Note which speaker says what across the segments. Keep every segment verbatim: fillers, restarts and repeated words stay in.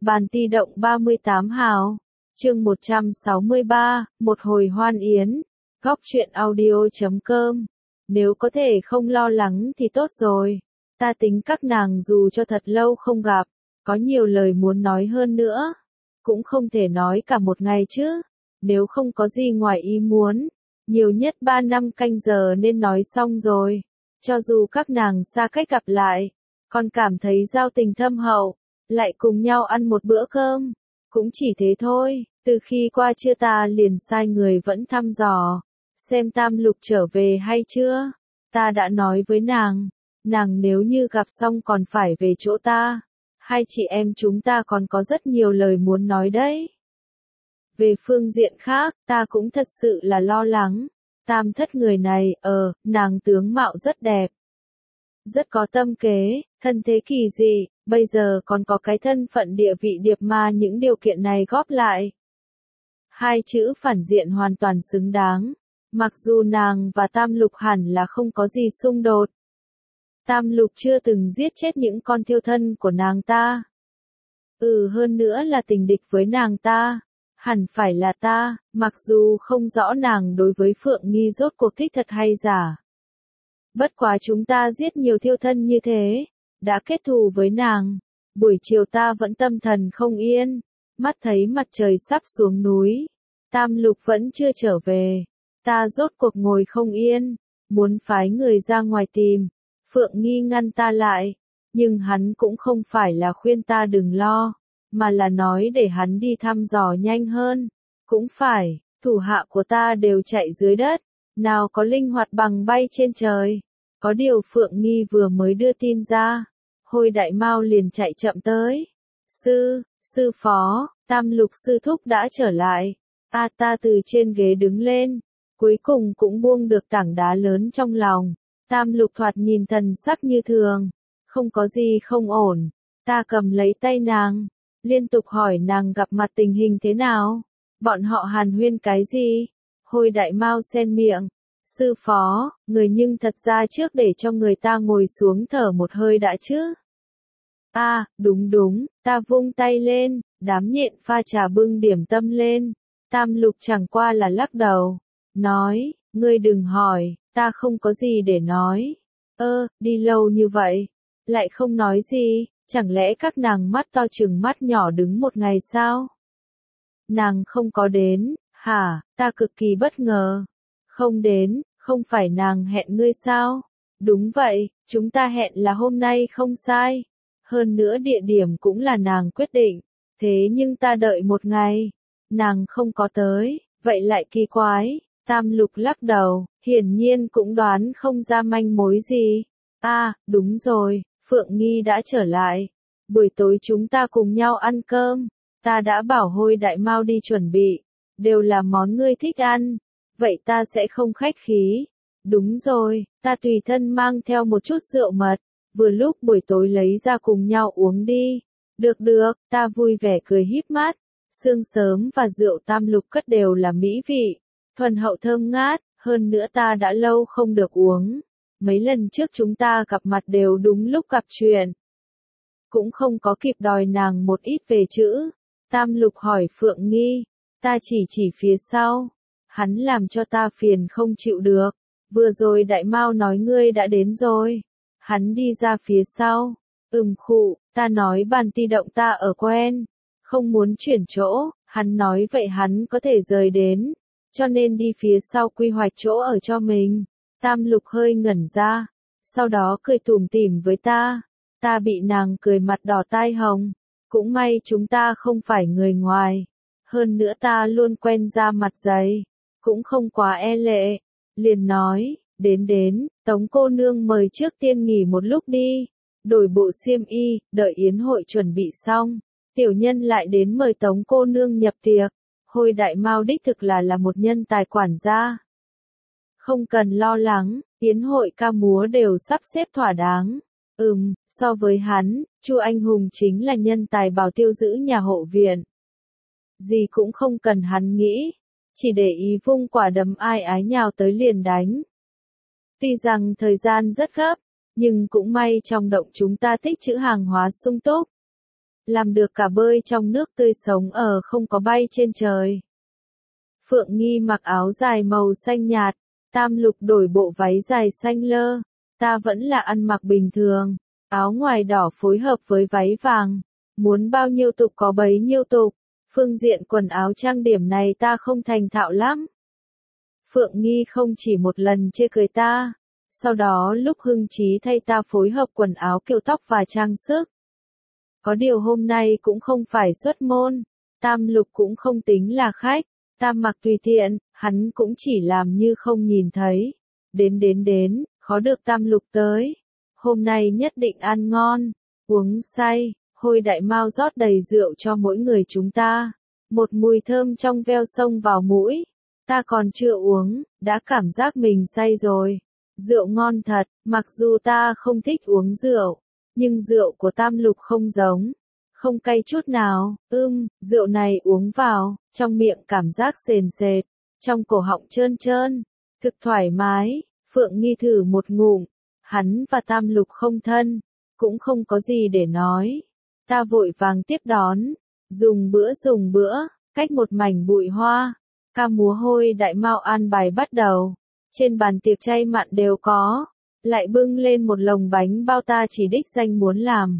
Speaker 1: Bàn ti động ba mươi tám hào. Chương một trăm sáu mươi ba, một hồi hoan yến. Góc truyện audio chấm com. Nếu có thể không lo lắng thì tốt rồi. Ta tính các nàng dù cho thật lâu không gặp, có nhiều lời muốn nói hơn nữa. Cũng không thể nói cả một ngày chứ. Nếu không có gì ngoài ý muốn, nhiều nhất ba năm canh giờ nên nói xong rồi. Cho dù các nàng xa cách gặp lại, còn cảm thấy giao tình thâm hậu, lại cùng nhau ăn một bữa cơm. Cũng chỉ thế thôi, từ khi qua trưa ta liền sai người vẫn thăm dò, xem Tam Lục trở về hay chưa. Ta đã nói với nàng, nàng nếu như gặp xong còn phải về chỗ ta. Hai chị em chúng ta còn có rất nhiều lời muốn nói đấy. Về phương diện khác, ta cũng thật sự là lo lắng. Tam thất người này, ờ, nàng tướng mạo rất đẹp. Rất có tâm kế, thân thế kỳ dị, bây giờ còn có cái thân phận địa vị điệp mà những điều kiện này góp lại. Hai chữ phản diện hoàn toàn xứng đáng. Mặc dù nàng và Tam Lục hẳn là không có gì xung đột. Tam Lục chưa từng giết chết những con thiêu thân của nàng ta. Ừ hơn nữa là tình địch với nàng ta. Hẳn phải là ta, mặc dù không rõ nàng đối với Phượng Nghi rốt cuộc thích thật hay giả. Bất quá chúng ta giết nhiều thiêu thân như thế, đã kết thù với nàng. Buổi chiều ta vẫn tâm thần không yên, mắt thấy mặt trời sắp xuống núi. Tam Lục vẫn chưa trở về. Ta rốt cuộc ngồi không yên, muốn phái người ra ngoài tìm. Phượng Nghi ngăn ta lại, nhưng hắn cũng không phải là khuyên ta đừng lo, mà là nói để hắn đi thăm dò nhanh hơn. Cũng phải, thủ hạ của ta đều chạy dưới đất, nào có linh hoạt bằng bay trên trời. Có điều Phượng Nghi vừa mới đưa tin ra, Hồi Đại Mao liền chạy chậm tới. Sư, sư phó, Tam Lục sư thúc đã trở lại. A ta từ trên ghế đứng lên, cuối cùng cũng buông được tảng đá lớn trong lòng. Tam Lục thoạt nhìn thần sắc như thường, không có gì không ổn. Ta cầm lấy tay nàng, liên tục hỏi nàng gặp mặt tình hình thế nào, bọn họ hàn huyên cái gì. Hồi Đại Mao xen miệng, sư phó, người nhưng thật ra trước để cho người ta ngồi xuống thở một hơi đã chứ. À, đúng đúng, ta vung tay lên, đám nhện pha trà bưng điểm tâm lên. Tam Lục chẳng qua là lắc đầu, nói, ngươi đừng hỏi, ta không có gì để nói. Ơ, đi lâu như vậy, lại không nói gì, chẳng lẽ các nàng mắt to chừng mắt nhỏ đứng một ngày sao? Nàng không có đến, hả, ta cực kỳ bất ngờ. Không đến, không phải nàng hẹn ngươi sao? Đúng vậy, chúng ta hẹn là hôm nay không sai. Hơn nữa địa điểm cũng là nàng quyết định, thế nhưng ta đợi một ngày, nàng không có tới, vậy lại kỳ quái. Tam Lục lắc đầu, hiển nhiên cũng đoán không ra manh mối gì. À, đúng rồi, Phượng Nghi đã trở lại. Buổi tối chúng ta cùng nhau ăn cơm. Ta đã bảo Hồi Đại Mao đi chuẩn bị, đều là món ngươi thích ăn. Vậy ta sẽ không khách khí. Đúng rồi, ta tùy thân mang theo một chút rượu mật, vừa lúc buổi tối lấy ra cùng nhau uống đi. Được được, ta vui vẻ cười híp mắt. Sương sớm và rượu Tam Lục cất đều là mỹ vị, thuần hậu thơm ngát, hơn nữa ta đã lâu không được uống. Mấy lần trước chúng ta gặp mặt đều đúng lúc gặp chuyện. Cũng không có kịp đòi nàng một ít về chữ. Tam Lục hỏi Phượng Nghi, ta chỉ chỉ phía sau. Hắn làm cho ta phiền không chịu được. Vừa rồi Đại Mao nói ngươi đã đến rồi. Hắn đi ra phía sau. Ừm khụ, ta nói bàn ti động ta ở quen. Không muốn chuyển chỗ, hắn nói vậy hắn có thể rời đến. Cho nên đi phía sau quy hoạch chỗ ở cho mình. Tam Lục hơi ngẩn ra. Sau đó cười tủm tỉm với ta. Ta bị nàng cười mặt đỏ tai hồng. Cũng may chúng ta không phải người ngoài. Hơn nữa ta luôn quen ra mặt dày. Cũng không quá e lệ. Liền nói, đến đến, Tống cô nương mời trước tiên nghỉ một lúc đi. Đổi bộ xiêm y, đợi yến hội chuẩn bị xong. Tiểu nhân lại đến mời Tống cô nương nhập tiệc. Hồi Đại Mao đích thực là là một nhân tài quản gia. Không cần lo lắng, yến hội ca múa đều sắp xếp thỏa đáng. Ừm, so với hắn, Chu Anh Hùng chính là nhân tài bảo tiêu giữ nhà hộ viện. Gì cũng không cần hắn nghĩ, chỉ để ý vung quả đấm ai ái nhào tới liền đánh. Tuy rằng thời gian rất gấp, nhưng cũng may trong động chúng ta tích trữ hàng hóa sung túc. làm được cả bơi trong nước tươi sống ở không có bay trên trời. Phượng Nghi mặc áo dài màu xanh nhạt, Tam Lục đổi bộ váy dài xanh lơ, ta vẫn là ăn mặc bình thường, áo ngoài đỏ phối hợp với váy vàng, muốn bao nhiêu tục có bấy nhiêu tục, phương diện quần áo trang điểm này ta không thành thạo lắm. Phượng Nghi không chỉ một lần chê cười ta, sau đó lúc hưng trí thay ta phối hợp quần áo kiểu tóc và trang sức. Có điều hôm nay cũng không phải xuất môn, Tam Lục cũng không tính là khách, ta mặc tùy tiện, hắn cũng chỉ làm như không nhìn thấy. Đến đến đến, khó được Tam Lục tới. Hôm nay nhất định ăn ngon, uống say, Hồi Đại Mao rót đầy rượu cho mỗi người chúng ta. Một mùi thơm trong veo xông vào mũi. Ta còn chưa uống, đã cảm giác mình say rồi. Rượu ngon thật, mặc dù ta không thích uống rượu, nhưng rượu của Tam Lục không giống. Không cay chút nào, ưm, rượu này uống vào, trong miệng cảm giác sền sệt, trong cổ họng trơn trơn, thực thoải mái. Phượng Nghi thử một ngụm, hắn và Tam Lục không thân, cũng không có gì để nói. Ta vội vàng tiếp đón, dùng bữa dùng bữa, cách một mảnh bụi hoa, ca múa Hồi Đại Mao an bài bắt đầu. Trên bàn tiệc chay mặn đều có, lại bưng lên một lồng bánh bao ta chỉ đích danh muốn làm.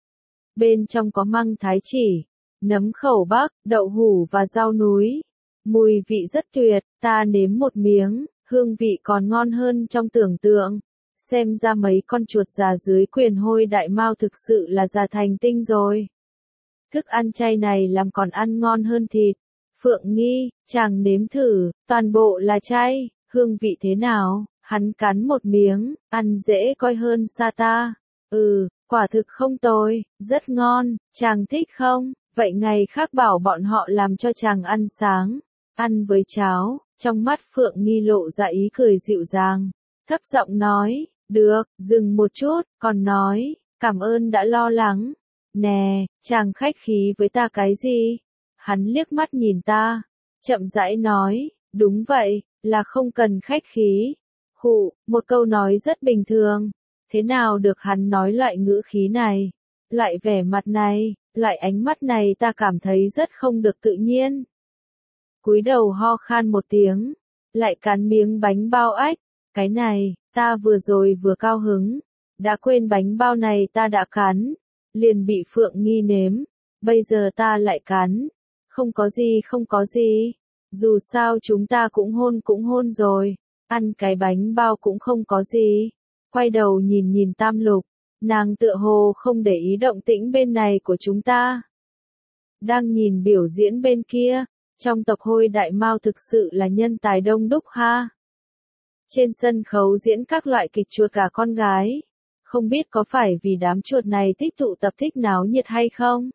Speaker 1: Bên trong có măng thái chỉ, nấm khẩu bắc, đậu hủ và rau núi. Mùi vị rất tuyệt, ta nếm một miếng, hương vị còn ngon hơn trong tưởng tượng. Xem ra mấy con chuột già dưới quyền Hồi Đại Mao thực sự là già thành tinh rồi. Thức ăn chay này làm còn ăn ngon hơn thịt. Phượng Nghi, chàng nếm thử, toàn bộ là chay, hương vị thế nào? Hắn cắn một miếng, ăn dễ coi hơn xa ta. Ừ, quả thực không tồi, rất ngon, chàng thích không? Vậy ngày khác bảo bọn họ làm cho chàng ăn sáng, ăn với cháo. Trong mắt Phượng Nghi lộ ra ý cười dịu dàng, thấp giọng nói, được, dừng một chút, còn nói, cảm ơn đã lo lắng. Nè, chàng khách khí với ta cái gì? Hắn liếc mắt nhìn ta, chậm rãi nói, đúng vậy, là không cần khách khí. Khụ, một câu nói rất bình thường. Thế nào được hắn nói loại ngữ khí này, loại vẻ mặt này, loại ánh mắt này ta cảm thấy rất không được tự nhiên. Cúi đầu ho khan một tiếng, lại cắn miếng bánh bao ếch. Cái này, ta vừa rồi vừa cao hứng, đã quên bánh bao này ta đã cắn, liền bị Phượng Nghi nếm, bây giờ ta lại cắn. Không có gì không có gì, dù sao chúng ta cũng hôn cũng hôn rồi, ăn cái bánh bao cũng không có gì. Quay đầu nhìn nhìn Tam Lục, nàng tựa hồ không để ý động tĩnh bên này của chúng ta. Đang nhìn biểu diễn bên kia, trong tộc Hồi Đại Mao thực sự là nhân tài đông đúc ha. Trên sân khấu diễn các loại kịch chuột gà con gái, không biết có phải vì đám chuột này thích tụ tập thích náo nhiệt hay không?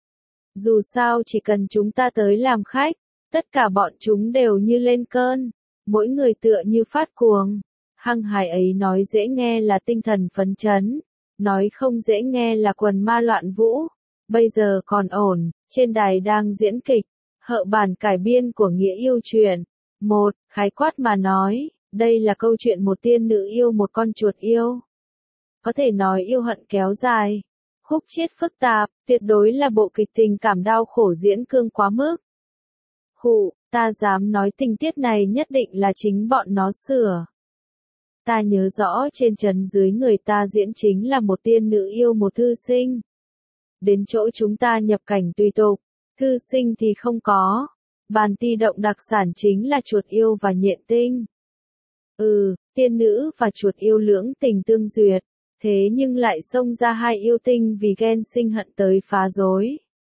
Speaker 1: Dù sao chỉ cần chúng ta tới làm khách, tất cả bọn chúng đều như lên cơn, mỗi người tựa như phát cuồng. Hăng hái ấy nói dễ nghe là tinh thần phấn chấn, nói không dễ nghe là quần ma loạn vũ. Bây giờ còn ổn, trên đài đang diễn kịch, hợ bản cải biên của Nghĩa Yêu truyện. Một, khái quát mà nói, đây là câu chuyện một tiên nữ yêu một con chuột yêu. Có thể nói yêu hận kéo dài, khúc chiết phức tạp, tuyệt đối là bộ kịch tình cảm đau khổ diễn cương quá mức. Khụ, ta dám nói tình tiết này nhất định là chính bọn nó sửa. Ta nhớ rõ trên trấn dưới người ta diễn chính là một tiên nữ yêu một thư sinh. Đến chỗ chúng ta nhập cảnh tùy tục, thư sinh thì không có. Bàn ti động đặc sản chính là chuột yêu và nhện tinh. Ừ, tiên nữ và chuột yêu lưỡng tình tương duyệt, thế nhưng lại xông ra hai yêu tinh vì ghen sinh hận tới phá rối.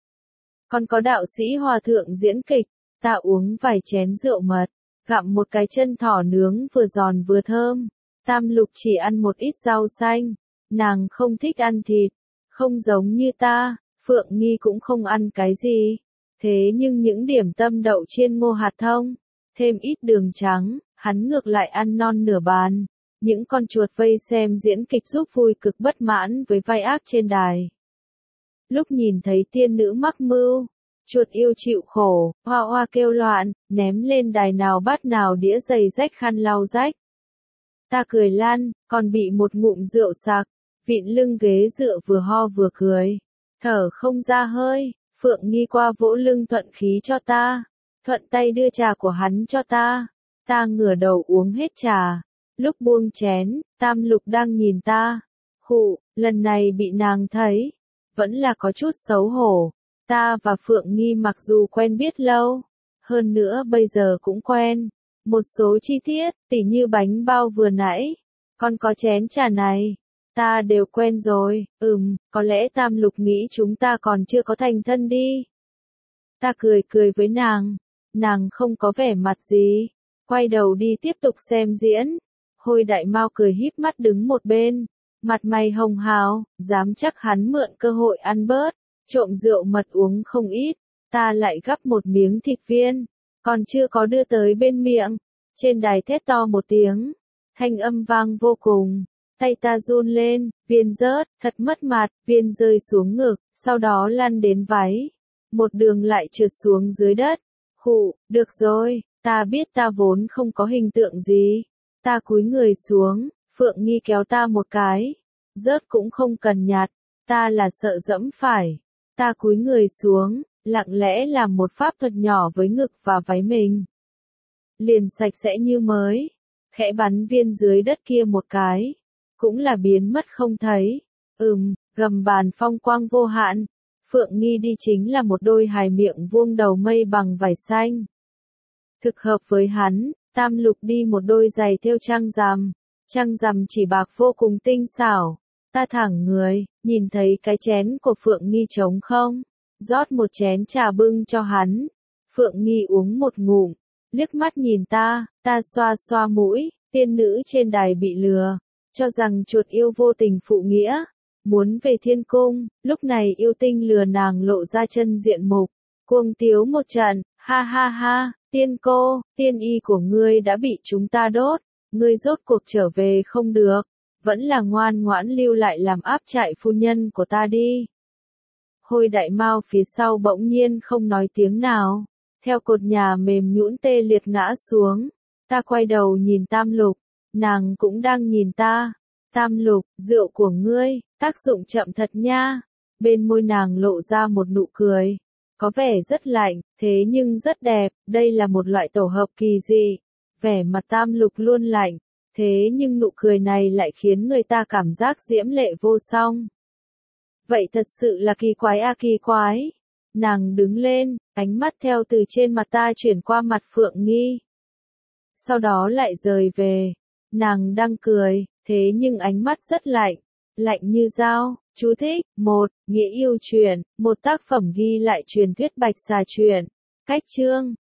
Speaker 1: Còn có đạo sĩ hòa thượng diễn kịch, ta uống vài chén rượu mật, gặm một cái chân thỏ nướng vừa giòn vừa thơm. Tam Lục chỉ ăn một ít rau xanh, nàng không thích ăn thịt, không giống như ta, Phượng Nghi cũng không ăn cái gì. Thế nhưng những điểm tâm đậu chiên ngô hạt thông, thêm ít đường trắng, hắn ngược lại ăn non nửa bàn. Những con chuột vây xem diễn kịch giúp vui cực bất mãn với vai ác trên đài. Lúc nhìn thấy tiên nữ mắc mưu, chuột yêu chịu khổ, hoa hoa kêu loạn, ném lên đài nào bát nào đĩa giày rách khăn lau rách. Ta cười lan, còn bị một ngụm rượu sặc, vịn lưng ghế dựa vừa ho vừa cười. thở không ra hơi, Phượng Nghi qua vỗ lưng thuận khí cho ta, thuận tay đưa trà của hắn cho ta, ta ngửa đầu uống hết trà, lúc buông chén, Tam Lục đang nhìn ta, khụ, lần này bị nàng thấy, vẫn là có chút xấu hổ, ta và Phượng Nghi mặc dù quen biết lâu, hơn nữa bây giờ cũng quen, một số chi tiết, tỉ như bánh bao vừa nãy, còn có chén trà này, ta đều quen rồi, ừm, có lẽ Tam Lục nghĩ chúng ta còn chưa có thành thân đi. Ta cười cười với nàng, nàng không có vẻ mặt gì, quay đầu đi tiếp tục xem diễn, Hồi Đại Mao cười híp mắt đứng một bên, mặt mày hồng hào, dám chắc hắn mượn cơ hội ăn bớt, trộm rượu mật uống không ít, ta lại gắp một miếng thịt viên, còn chưa có đưa tới bên miệng, trên đài thét to một tiếng, thanh âm vang vô cùng, tay ta run lên, viên rớt, thật mất mặt, viên rơi xuống ngực, sau đó lăn đến váy, một đường lại trượt xuống dưới đất, khụ, được rồi, ta biết ta vốn không có hình tượng gì, ta cúi người xuống, Phượng Nghi kéo ta một cái, rớt cũng không cần nhặt, ta là sợ dẫm phải, ta cúi người xuống, lặng lẽ làm một pháp thuật nhỏ với ngực và váy mình. Liền sạch sẽ như mới, khẽ bắn viên dưới đất kia một cái, cũng là biến mất không thấy, ừm, gầm bàn phong quang vô hạn, Phượng Nghi đi chính là một đôi hài miệng vuông đầu mây bằng vải xanh. Thực hợp với hắn, Tam Lục đi một đôi giày thêu trăng rằm, trăng rằm chỉ bạc vô cùng tinh xảo, ta thẳng người, nhìn thấy cái chén của Phượng Nghi trống không, rót một chén trà bưng cho hắn, Phượng Nghi uống một ngụm, liếc mắt nhìn ta, ta xoa xoa mũi, tiên nữ trên đài bị lừa, cho rằng chuột yêu vô tình phụ nghĩa, muốn về thiên cung, lúc này yêu tinh lừa nàng lộ ra chân diện mục, cuồng tiếu một trận, ha ha ha, tiên cô, tiên y của ngươi đã bị chúng ta đốt, ngươi rốt cuộc trở về không được, vẫn là ngoan ngoãn lưu lại làm áp trại phu nhân của ta đi. Hồi Đại Mao phía sau bỗng nhiên không nói tiếng nào, theo cột nhà mềm nhũn tê liệt ngã xuống, ta quay đầu nhìn Tam Lục, nàng cũng đang nhìn ta, Tam Lục, rượu của ngươi, tác dụng chậm thật nha, bên môi nàng lộ ra một nụ cười, có vẻ rất lạnh, thế nhưng rất đẹp, đây là một loại tổ hợp kỳ dị, vẻ mặt Tam Lục luôn lạnh, thế nhưng nụ cười này lại khiến người ta cảm giác diễm lệ vô song. Vậy thật sự là kỳ quái a kỳ quái. Nàng đứng lên, ánh mắt theo từ trên mặt ta chuyển qua mặt Phượng Nghi. Sau đó lại rời về. Nàng đang cười, thế nhưng ánh mắt rất lạnh, lạnh như dao. Chú thích, một, Nghĩa yêu truyện, một tác phẩm ghi lại truyền thuyết Bạch Xà truyện. Cách chương